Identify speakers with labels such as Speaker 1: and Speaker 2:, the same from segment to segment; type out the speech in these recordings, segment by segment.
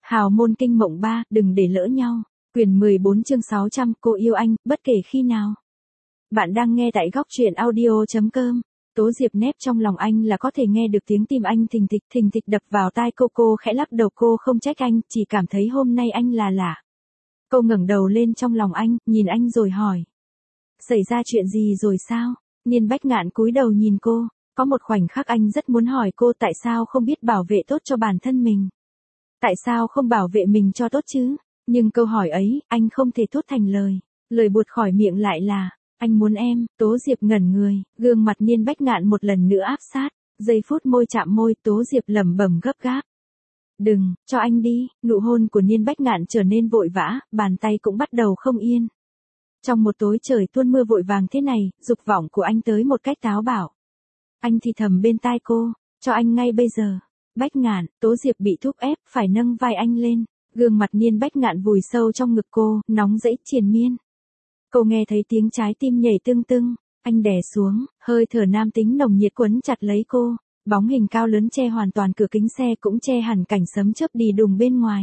Speaker 1: Hào môn kinh mộng 3, đừng để lỡ nhau. Quyển 14 chương 600, cô yêu anh, bất kể khi nào. Bạn đang nghe tại góc truyện audio.com. Tố Diệp nép trong lòng anh là có thể nghe được tiếng tim anh thình thịch đập vào tai cô khẽ lắc đầu, cô không trách anh, chỉ cảm thấy hôm nay anh là lạ. Cô ngẩng đầu lên trong lòng anh, nhìn anh rồi hỏi. Xảy ra chuyện gì rồi sao? Niên Bách Ngạn cúi đầu nhìn cô, có một khoảnh khắc anh rất muốn hỏi cô tại sao không biết bảo vệ tốt cho bản thân mình. Tại sao không bảo vệ mình cho tốt chứ? Nhưng câu hỏi ấy, anh không thể thốt thành lời. Lời buột khỏi miệng lại là, anh muốn em. Tố Diệp ngẩn người, gương mặt Niên Bách Ngạn một lần nữa áp sát. Giây phút môi chạm môi, Tố Diệp lẩm bẩm gấp gáp. Đừng, cho anh đi. Nụ hôn của Niên Bách Ngạn trở nên vội vã, bàn tay cũng bắt đầu không yên. Trong một tối trời tuôn mưa vội vàng thế này, dục vọng của anh tới một cách táo bạo. Anh thì thầm bên tai cô, cho anh ngay bây giờ. Bách Ngạn. Tố Diệp bị thúc ép, phải nâng vai anh lên. Gương mặt Niên Bách Ngạn vùi sâu trong ngực cô, nóng rẫy triền miên. Cô nghe thấy tiếng trái tim nhảy tưng tưng, anh đè xuống, hơi thở nam tính nồng nhiệt quấn chặt lấy cô. Bóng hình cao lớn che hoàn toàn cửa kính xe, cũng che hẳn cảnh sấm chớp đi đùng bên ngoài.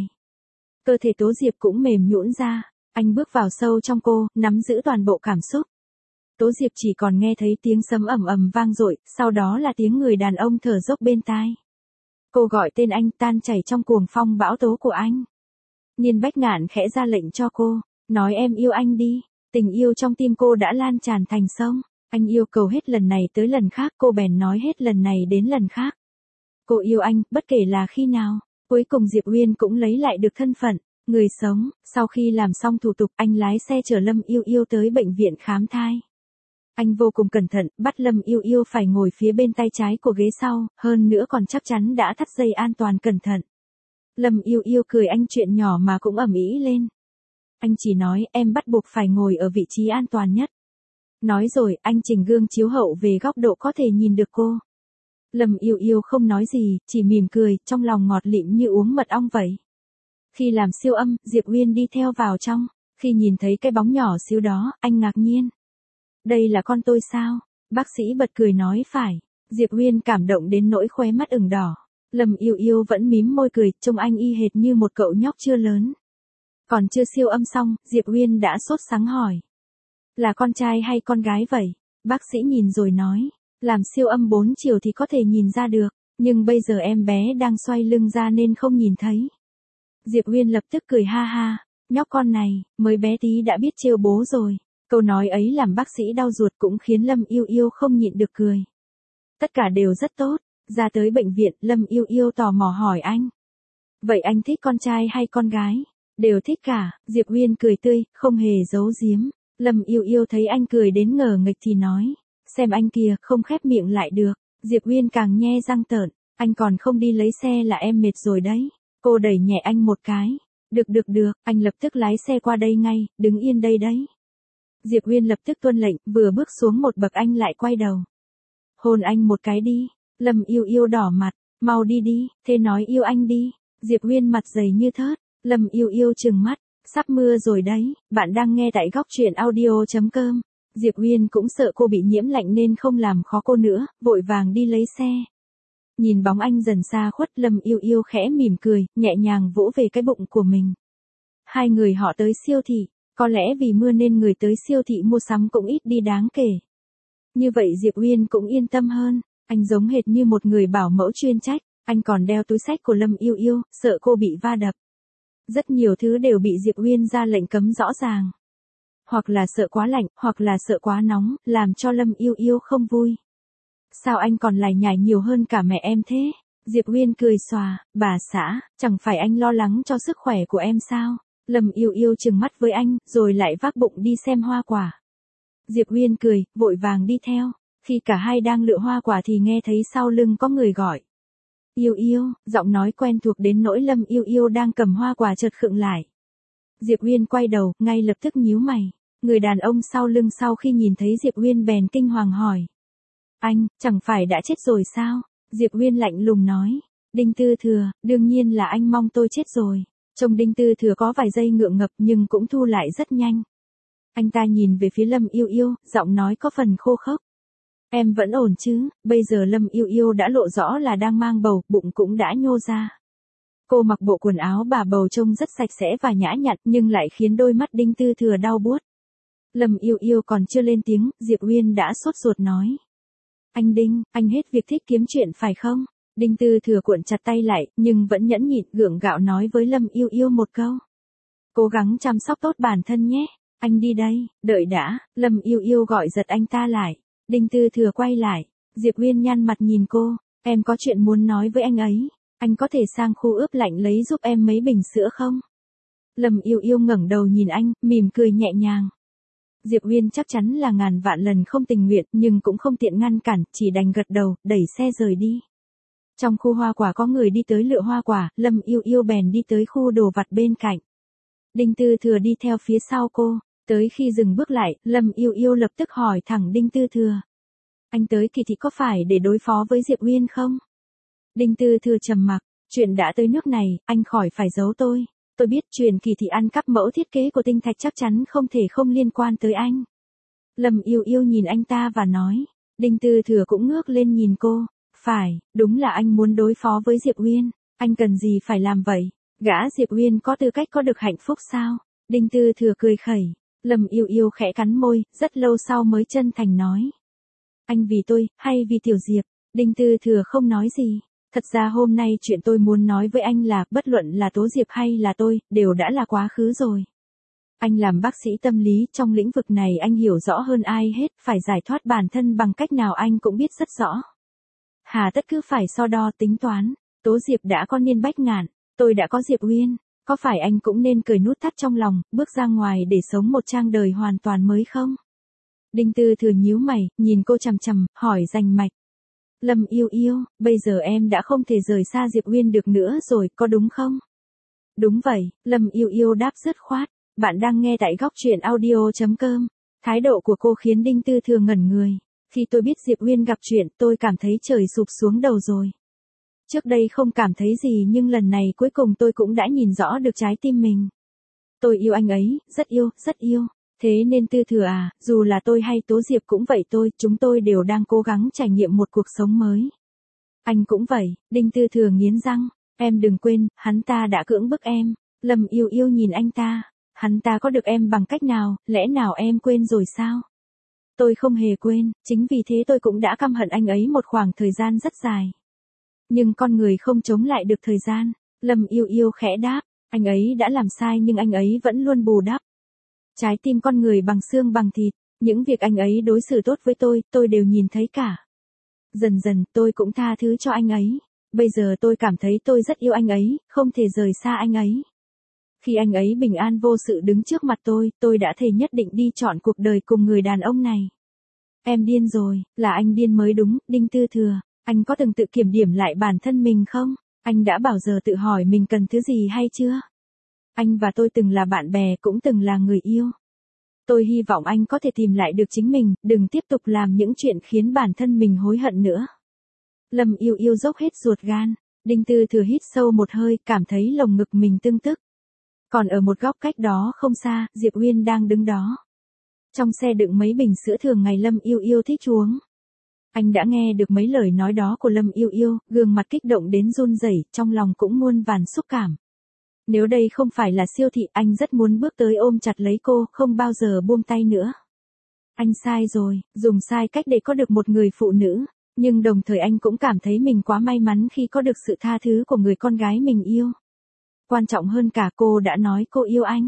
Speaker 1: Cơ thể Tố Diệp cũng mềm nhũn ra, anh bước vào sâu trong cô, nắm giữ toàn bộ cảm xúc. Tố Diệp chỉ còn nghe thấy tiếng sấm ầm ầm vang dội, sau đó là tiếng người đàn ông thở dốc bên tai. Cô gọi tên anh, tan chảy trong cuồng phong bão tố của anh. Niên Bách Ngạn khẽ ra lệnh cho cô, nói em yêu anh đi. Tình yêu trong tim cô đã lan tràn thành sông. Anh yêu cầu hết lần này tới lần khác, cô bèn nói hết lần này đến lần khác. Cô yêu anh, bất kể là khi nào. Cuối cùng Diệp Uyên cũng lấy lại được thân phận người sống. Sau khi làm xong thủ tục, anh lái xe chở Lâm Yêu Yêu tới bệnh viện khám thai. Anh vô cùng cẩn thận, bắt Lâm Yêu Yêu phải ngồi phía bên tay trái của ghế sau, hơn nữa còn chắc chắn đã thắt dây an toàn cẩn thận. Lâm Yêu Yêu cười anh chuyện nhỏ mà cũng ầm ĩ lên. Anh chỉ nói em bắt buộc phải ngồi ở vị trí an toàn nhất. Nói rồi, anh chỉnh gương chiếu hậu về góc độ có thể nhìn được cô. Lâm Yêu Yêu không nói gì, chỉ mỉm cười, trong lòng ngọt lịm như uống mật ong vậy. Khi làm siêu âm, Diệp Uyên đi theo vào trong. Khi nhìn thấy cái bóng nhỏ xíu đó, anh ngạc nhiên. Đây là con tôi sao? Bác sĩ bật cười nói phải. Diệp Uyên cảm động đến nỗi khóe mắt ửng đỏ. Lâm Yêu Yêu vẫn mím môi cười, trông anh y hệt như một cậu nhóc chưa lớn. Còn chưa siêu âm xong, Diệp Uyên đã sốt sắng hỏi. Là con trai hay con gái vậy? Bác sĩ nhìn rồi nói. Làm siêu âm 4 chiều thì có thể nhìn ra được, nhưng bây giờ em bé đang xoay lưng ra nên không nhìn thấy. Diệp Uyên lập tức cười ha ha. Nhóc con này, mới bé tí đã biết trêu bố rồi. Câu nói ấy làm bác sĩ đau ruột cũng khiến Lâm Yêu Yêu không nhịn được cười. Tất cả đều rất tốt. Ra tới bệnh viện, Lâm Yêu Yêu tò mò hỏi anh. Vậy anh thích con trai hay con gái? Đều thích cả. Diệp Uyên cười tươi, không hề giấu giếm. Lâm Yêu Yêu thấy anh cười đến ngờ nghịch thì nói. Xem anh kìa, không khép miệng lại được. Diệp Uyên càng nhe răng tợn. Anh còn không đi lấy xe là em mệt rồi đấy. Cô đẩy nhẹ anh một cái. Được, anh lập tức lái xe qua đây ngay, đứng yên đây đấy. Diệp Uyên lập tức tuân lệnh, vừa bước xuống một bậc anh lại quay đầu. Hôn anh một cái đi. Lâm Yêu Yêu đỏ mặt, mau đi đi, thế nói yêu anh đi. Diệp Uyên mặt dày như thớt. Lâm Yêu Yêu trừng mắt, sắp mưa rồi đấy. Bạn đang nghe tại góc truyện audio.com. Diệp Uyên cũng sợ cô bị nhiễm lạnh nên không làm khó cô nữa, vội vàng đi lấy xe. Nhìn bóng anh dần xa khuất, Lâm Yêu Yêu khẽ mỉm cười, nhẹ nhàng vỗ về cái bụng của mình. Hai người họ tới siêu thị, có lẽ vì mưa nên người tới siêu thị mua sắm cũng ít đi đáng kể. Như vậy Diệp Uyên cũng yên tâm hơn, anh giống hệt như một người bảo mẫu chuyên trách, anh còn đeo túi xách của Lâm Yêu Yêu, sợ cô bị va đập. Rất nhiều thứ đều bị Diệp Uyên ra lệnh cấm rõ ràng. Hoặc là sợ quá lạnh, hoặc là sợ quá nóng, làm cho Lâm Yêu Yêu không vui. Sao anh còn lải nhải nhiều hơn cả mẹ em thế? Diệp Uyên cười xòa, bà xã, chẳng phải anh lo lắng cho sức khỏe của em sao? Lâm Yêu Yêu trừng mắt với anh, rồi lại vác bụng đi xem hoa quả. Diệp Uyên cười, vội vàng đi theo. Khi cả hai đang lựa hoa quả thì nghe thấy sau lưng có người gọi. Yêu Yêu, giọng nói quen thuộc đến nỗi Lâm Yêu Yêu đang cầm hoa quả chợt khựng lại. Diệp Uyên quay đầu, ngay lập tức nhíu mày. Người đàn ông sau lưng sau khi nhìn thấy Diệp Uyên bèn kinh hoàng hỏi. Anh, chẳng phải đã chết rồi sao? Diệp Uyên lạnh lùng nói. Đinh Tư Thừa, đương nhiên là anh mong tôi chết rồi. Trông Đinh Tư Thừa có vài giây ngượng ngập nhưng cũng thu lại rất nhanh. Anh ta nhìn về phía Lâm Yêu Yêu, giọng nói có phần khô khốc. Em vẫn ổn chứ? Bây giờ Lâm Yêu Yêu đã lộ rõ là đang mang bầu, bụng cũng đã nhô ra. Cô mặc bộ quần áo bà bầu trông rất sạch sẽ và nhã nhặn nhưng lại khiến đôi mắt Đinh Tư Thừa đau buốt. Lâm Yêu Yêu còn chưa lên tiếng, Diệp Uyên đã sốt ruột nói. Anh Đinh, anh hết việc thích kiếm chuyện phải không? Đinh Tư Thừa cuộn chặt tay lại, nhưng vẫn nhẫn nhịn gượng gạo nói với Lâm Yêu Yêu một câu. Cố gắng chăm sóc tốt bản thân nhé, anh đi đây, đợi đã, Lâm Yêu Yêu gọi giật anh ta lại. Đinh Tư Thừa quay lại, Diệp Uyên nhăn mặt nhìn cô, em có chuyện muốn nói với anh ấy, anh có thể sang khu ướp lạnh lấy giúp em mấy bình sữa không? Lâm Yêu Yêu ngẩng đầu nhìn anh, mỉm cười nhẹ nhàng. Diệp Uyên chắc chắn là ngàn vạn lần không tình nguyện nhưng cũng không tiện ngăn cản, chỉ đành gật đầu, đẩy xe rời đi. Trong khu hoa quả có người đi tới lựa hoa quả, Lâm Yêu Yêu bèn đi tới khu đồ vặt bên cạnh. Đinh Tư Thừa đi theo phía sau cô, tới khi dừng bước lại, Lâm Yêu Yêu lập tức hỏi thẳng Đinh Tư Thừa. Anh tới Kỳ Thị có phải để đối phó với Diệp Uyên không? Đinh Tư Thừa trầm mặc, chuyện đã tới nước này, anh khỏi phải giấu tôi. Tôi biết chuyện Kỳ Thị ăn cắp mẫu thiết kế của tinh thạch chắc chắn không thể không liên quan tới anh. Lâm Yêu Yêu nhìn anh ta và nói. Đinh Tư Thừa cũng ngước lên nhìn cô. Phải, đúng là anh muốn đối phó với Diệp Uyên. Anh cần gì phải làm vậy? Gã Diệp Uyên có tư cách có được hạnh phúc sao? Đinh Tư Thừa cười khẩy. Lâm Yêu Yêu khẽ cắn môi, rất lâu sau mới chân thành nói. Anh vì tôi, hay vì Tiểu Diệp? Đinh Tư Thừa không nói gì. Thật ra hôm nay chuyện tôi muốn nói với anh là, bất luận là Tố Diệp hay là tôi, đều đã là quá khứ rồi. Anh làm bác sĩ tâm lý, trong lĩnh vực này anh hiểu rõ hơn ai hết, phải giải thoát bản thân bằng cách nào anh cũng biết rất rõ. Hà tất cứ phải so đo tính toán, Tố Diệp đã có niên bách ngạn, tôi đã có Diệp Uyên, có phải anh cũng nên cởi nút thắt trong lòng, bước ra ngoài để sống một trang đời hoàn toàn mới không? Đinh Tư Thừa nhíu mày, nhìn cô chằm chằm, hỏi rành mạch. Lâm Yêu Yêu, bây giờ em đã không thể rời xa Diệp Uyên được nữa rồi, có đúng không? Đúng vậy, Lâm Yêu Yêu đáp dứt khoát. Bạn đang nghe tại góc truyện audio.com. Thái độ của cô khiến Đinh Tư Thừa ngẩn người. Khi tôi biết Diệp Uyên gặp chuyện, tôi cảm thấy trời sụp xuống đầu rồi. Trước đây không cảm thấy gì nhưng lần này cuối cùng tôi cũng đã nhìn rõ được trái tim mình. Tôi yêu anh ấy, rất yêu, rất yêu. Thế nên Tư Thừa à, dù là tôi hay Tố Diệp cũng vậy chúng tôi đều đang cố gắng trải nghiệm một cuộc sống mới. Anh cũng vậy, Đinh Tư Thừa nghiến răng, em đừng quên, hắn ta đã cưỡng bức em. Lâm Yêu Yêu nhìn anh ta, hắn ta có được em bằng cách nào, lẽ nào em quên rồi sao? Tôi không hề quên, chính vì thế tôi cũng đã căm hận anh ấy một khoảng thời gian rất dài. Nhưng con người không chống lại được thời gian, Lâm Yêu Yêu khẽ đáp, anh ấy đã làm sai nhưng anh ấy vẫn luôn bù đắp. Trái tim con người bằng xương bằng thịt, những việc anh ấy đối xử tốt với tôi đều nhìn thấy cả. Dần dần tôi cũng tha thứ cho anh ấy. Bây giờ tôi cảm thấy tôi rất yêu anh ấy, không thể rời xa anh ấy. Khi anh ấy bình an vô sự đứng trước mặt tôi đã thề nhất định đi chọn cuộc đời cùng người đàn ông này. Em điên rồi, là anh điên mới đúng, Đinh Tư Thừa. Anh có từng tự kiểm điểm lại bản thân mình không? Anh đã bao giờ tự hỏi mình cần thứ gì hay chưa? Anh và tôi từng là bạn bè, cũng từng là người yêu. Tôi hy vọng anh có thể tìm lại được chính mình, đừng tiếp tục làm những chuyện khiến bản thân mình hối hận nữa. Lâm Yêu Yêu dốc hết ruột gan. Đinh Tư Thừa hít sâu một hơi, cảm thấy lồng ngực mình tưng tức. Còn ở một góc cách đó không xa, Diệp Uyên đang đứng đó. Trong xe đựng mấy bình sữa thường ngày Lâm Yêu Yêu thích uống. Anh đã nghe được mấy lời nói đó của Lâm Yêu Yêu, gương mặt kích động đến run rẩy, trong lòng cũng muôn vàn xúc cảm. Nếu đây không phải là siêu thị, anh rất muốn bước tới ôm chặt lấy cô, không bao giờ buông tay nữa. Anh sai rồi, dùng sai cách để có được một người phụ nữ, nhưng đồng thời anh cũng cảm thấy mình quá may mắn khi có được sự tha thứ của người con gái mình yêu. Quan trọng hơn cả, cô đã nói cô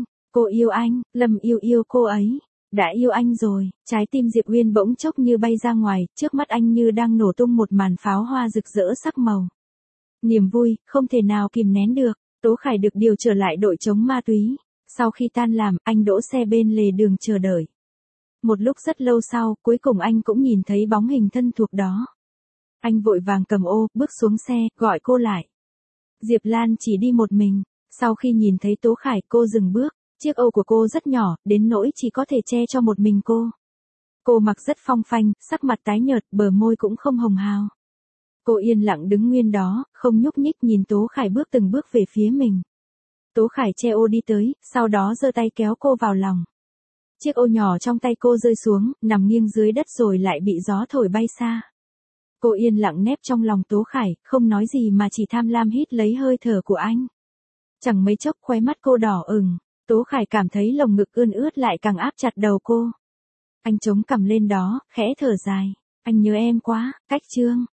Speaker 1: yêu anh, Lâm Yêu Yêu cô ấy đã yêu anh rồi. Trái tim Diệp Uyên bỗng chốc như bay ra ngoài, trước mắt anh như đang nổ tung một màn pháo hoa rực rỡ sắc màu. Niềm vui, không thể nào kìm nén được. Tố Khải được điều trở lại đội chống ma túy. Sau khi tan làm, anh đỗ xe bên lề đường chờ đợi. Một lúc rất lâu sau, cuối cùng anh cũng nhìn thấy bóng hình thân thuộc đó. Anh vội vàng cầm ô, bước xuống xe, gọi cô lại. Diệp Lan chỉ đi một mình. Sau khi nhìn thấy Tố Khải, cô dừng bước. Chiếc ô của cô rất nhỏ, đến nỗi chỉ có thể che cho một mình cô. Cô mặc rất phong phanh, sắc mặt tái nhợt, bờ môi cũng không hồng hào. Cô yên lặng đứng nguyên đó, không nhúc nhích, nhìn Tố Khải bước từng bước về phía mình. Tố Khải che ô đi tới, sau đó giơ tay kéo cô vào lòng. Chiếc ô nhỏ trong tay cô rơi xuống, nằm nghiêng dưới đất rồi lại bị gió thổi bay xa. Cô yên lặng nép trong lòng Tố Khải, không nói gì mà chỉ tham lam hít lấy hơi thở của anh. Chẳng mấy chốc khóe mắt cô đỏ ửng, Tố Khải cảm thấy lồng ngực ươn ướt lại càng áp chặt đầu cô. Anh chống cằm lên đó, khẽ thở dài. Anh nhớ em quá, Cách Trương.